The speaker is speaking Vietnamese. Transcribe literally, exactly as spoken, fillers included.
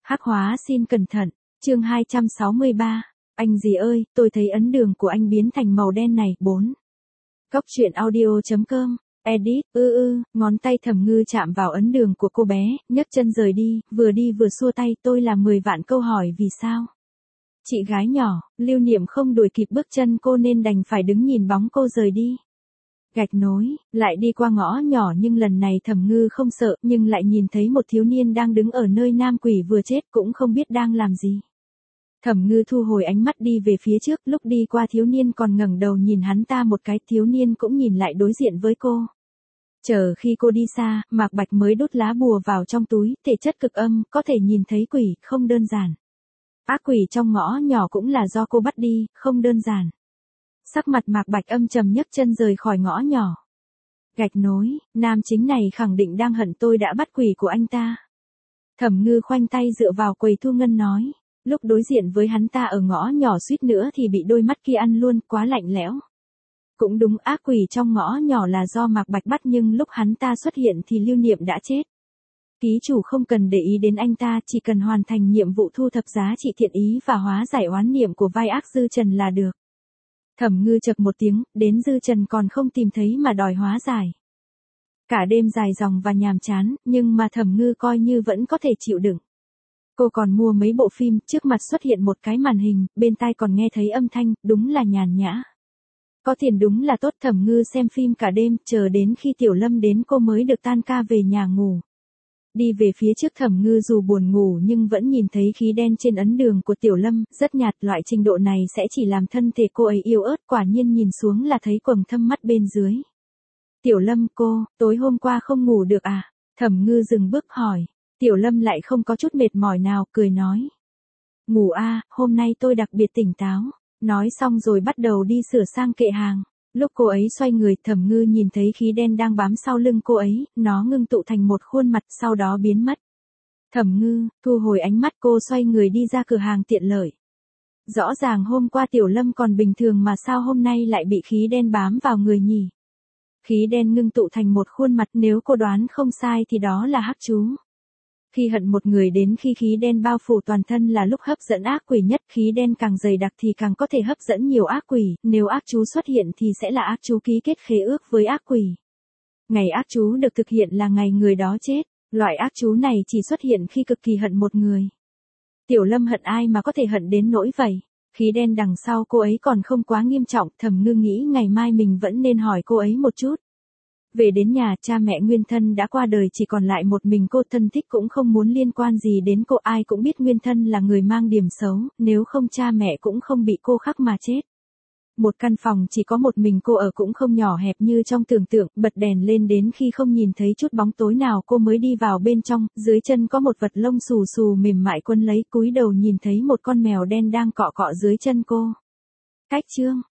Hắc hóa xin cẩn thận, chương hai trăm sáu mươi ba. Anh gì ơi, tôi thấy ấn đường của anh biến thành màu đen này. bốn. Cóc truyện audio chấm com, edit, ư ư, ngón tay Thẩm Ngư chạm vào ấn đường của cô bé, nhấc chân rời đi, vừa đi vừa xua tay, tôi là mười vạn câu hỏi vì sao. Chị gái nhỏ, Lưu Niệm không đuổi kịp bước chân cô nên đành phải đứng nhìn bóng cô rời đi. Gạch nối, lại đi qua ngõ nhỏ nhưng lần này Thẩm Ngư không sợ nhưng lại nhìn thấy một thiếu niên đang đứng ở nơi nam quỷ vừa chết cũng không biết đang làm gì. Thẩm Ngư thu hồi ánh mắt đi về phía trước, lúc đi qua thiếu niên còn ngẩng đầu nhìn hắn ta một cái, thiếu niên cũng nhìn lại đối diện với cô. Chờ khi cô đi xa, Mạc Bạch mới đút lá bùa vào trong túi, thể chất cực âm, có thể nhìn thấy quỷ, không đơn giản. Ác quỷ trong ngõ nhỏ cũng là do cô bắt đi, không đơn giản. Sắc mặt Mạc Bạch âm trầm nhấc chân rời khỏi ngõ nhỏ. Gạch nối, nam chính này khẳng định đang hận tôi đã bắt quỷ của anh ta. Thẩm Ngư khoanh tay dựa vào quầy thu ngân nói. Lúc đối diện với hắn ta ở ngõ nhỏ suýt nữa thì bị đôi mắt kia ăn luôn, quá lạnh lẽo. Cũng đúng, ác quỷ trong ngõ nhỏ là do Mạc Bạch bắt nhưng lúc hắn ta xuất hiện thì Lưu Niệm đã chết. Ký chủ không cần để ý đến anh ta, chỉ cần hoàn thành nhiệm vụ thu thập giá trị thiện ý và hóa giải oán niệm của vai ác Dư Trần là được. Thẩm Ngư chậc một tiếng, đến Dư Trần còn không tìm thấy mà đòi hóa giải. Cả đêm dài dòng và nhàm chán, nhưng mà Thẩm Ngư coi như vẫn có thể chịu đựng. Cô còn mua mấy bộ phim, trước mặt xuất hiện một cái màn hình, bên tai còn nghe thấy âm thanh, đúng là nhàn nhã. Có tiền đúng là tốt. Thẩm Ngư xem phim cả đêm, chờ đến khi Tiểu Lâm đến cô mới được tan ca về nhà ngủ. Đi về phía trước Thẩm Ngư dù buồn ngủ nhưng vẫn nhìn thấy khí đen trên ấn đường của Tiểu Lâm, rất nhạt, loại trình độ này sẽ chỉ làm thân thể cô ấy yếu ớt, quả nhiên nhìn xuống là thấy quầng thâm mắt bên dưới. Tiểu Lâm, cô, tối hôm qua không ngủ được à? Thẩm Ngư dừng bước hỏi. Tiểu Lâm lại không có chút mệt mỏi nào, cười nói. Ngủ a, hôm nay tôi đặc biệt tỉnh táo. Nói xong rồi bắt đầu đi sửa sang kệ hàng. Lúc cô ấy xoay người, Thẩm Ngư nhìn thấy khí đen đang bám sau lưng cô ấy, nó ngưng tụ thành một khuôn mặt sau đó biến mất. Thẩm Ngư, thu hồi ánh mắt, cô xoay người đi ra cửa hàng tiện lợi. Rõ ràng hôm qua Tiểu Lâm còn bình thường mà sao hôm nay lại bị khí đen bám vào người nhỉ? Khí đen ngưng tụ thành một khuôn mặt, nếu cô đoán không sai thì đó là hắc chú. Khi hận một người đến khi khí đen bao phủ toàn thân là lúc hấp dẫn ác quỷ nhất, khí đen càng dày đặc thì càng có thể hấp dẫn nhiều ác quỷ, nếu ác chú xuất hiện thì sẽ là ác chú ký kết khế ước với ác quỷ. Ngày ác chú được thực hiện là ngày người đó chết, loại ác chú này chỉ xuất hiện khi cực kỳ hận một người. Tiểu Lâm hận ai mà có thể hận đến nỗi vậy? Khí đen đằng sau cô ấy còn không quá nghiêm trọng, Thẩm Ngư nghĩ ngày mai mình vẫn nên hỏi cô ấy một chút. Về đến nhà, cha mẹ nguyên thân đã qua đời, chỉ còn lại một mình cô, thân thích cũng không muốn liên quan gì đến cô, ai cũng biết nguyên thân là người mang điểm xấu, nếu không cha mẹ cũng không bị cô khắc mà chết. Một căn phòng chỉ có một mình cô ở cũng không nhỏ hẹp như trong tưởng tượng, bật đèn lên đến khi không nhìn thấy chút bóng tối nào cô mới đi vào bên trong, dưới chân có một vật lông xù xù mềm mại quấn lấy, cúi đầu nhìn thấy một con mèo đen đang cọ cọ dưới chân cô. Cách chương